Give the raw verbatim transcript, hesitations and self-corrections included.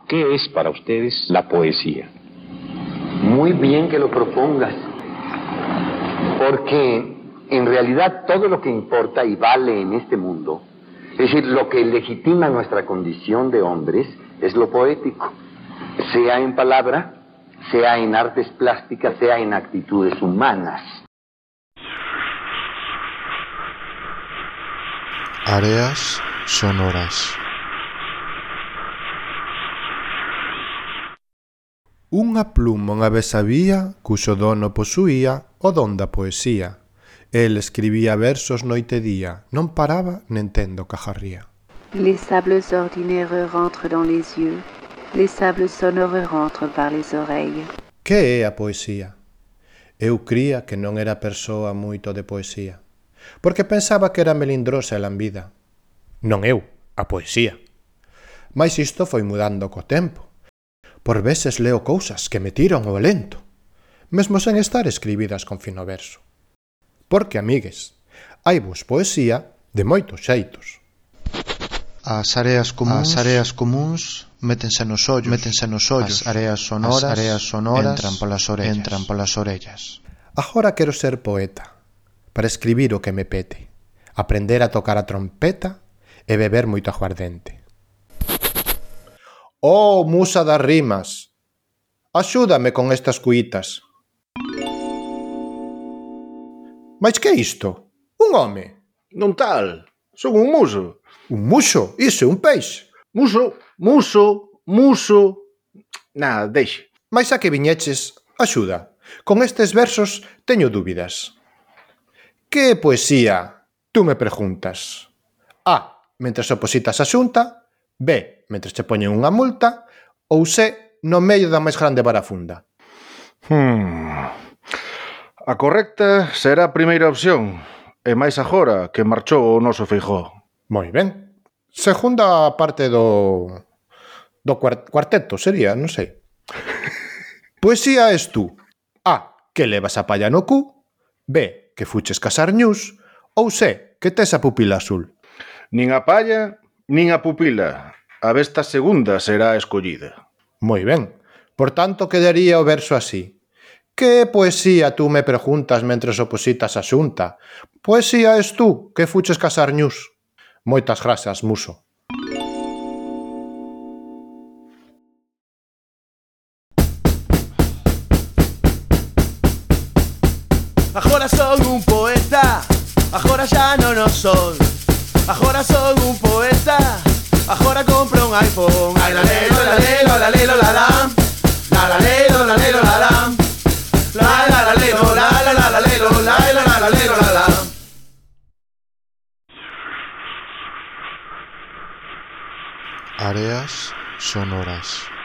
¿Qué es para ustedes la poesía? Muy bien que lo propongas, porque en realidad todo lo que importa y vale en este mundo, es decir, lo que legitima nuestra condición de hombres, es lo poético, sea en palabra, sea en artes plásticas, sea en actitudes humanas. Áreas sonoras. Unha pluma unha vez había, cuxo dono posuía o don da poesía. El escribía versos noite e día, non paraba nen tendo cajarría. Les sables ordinaires rentrent dans les yeux, les sables sonores rentrent par les oreilles. Que é a poesía? Eu cría que non era persoa moito de poesía, porque pensaba que era melindrosa e lambida. Non eu, a poesía. Mais isto foi mudando co tempo. Por veces leo cousas que me tiran o lento, mesmo sen estar escribidas con fino verso. Porque, amigues, hai vos poesía de moitos xeitos. As areas comuns, as areas comuns métense nos ollos, métense nos ollos. As areas sonoras, as areas sonoras entran polas orellas, entran polas orellas. Agora quero ser poeta, para escribir o que me pete, aprender a tocar a trompeta e beber moito aguardente. Oh, musa das rimas, axúdame con estas cuitas. Mais que é isto? Un home? Non tal, son un muso. Un muxo? Iso é un peixe. Muso, muso, muso... Nada, deixe. Mais a que viñeches, axuda. Con estes versos teño dúbidas. Que é poesía? Tú me preguntas. A. Mentres opositas a xunta. B. Mentres che poñen unha multa. Ou C. No medio da máis grande barafunda. Hmm... A correcta será a primeira opción. E máis agora que marchou o noso Feijóo. Moi ben. Segunda parte do... do cuarteto, sería, non sei. Poesía es tú. A. Que levas a palla no cu. B. Que fuches casar ñus. Ou C. Que tes a pupila azul. Nin a palla, nin a pupila. A vesta segunda será a escollida. Moi ben. Por tanto, quedaría o verso así. Que poesía tú me preguntas mentres opositas a xunta? Poesía es tú, que fuches casar ñus. Moitas grazas, muso. Agora son un poeta, agora xa non o son. Agora son un poeta, agora compro un iPhone. Ai la lelo, la lelo, la lelo, la lam. La la lelo, la lelo, la lam. La la la lelo, la la la la lelo, la la la la lelo, la lam. Áreas sonoras.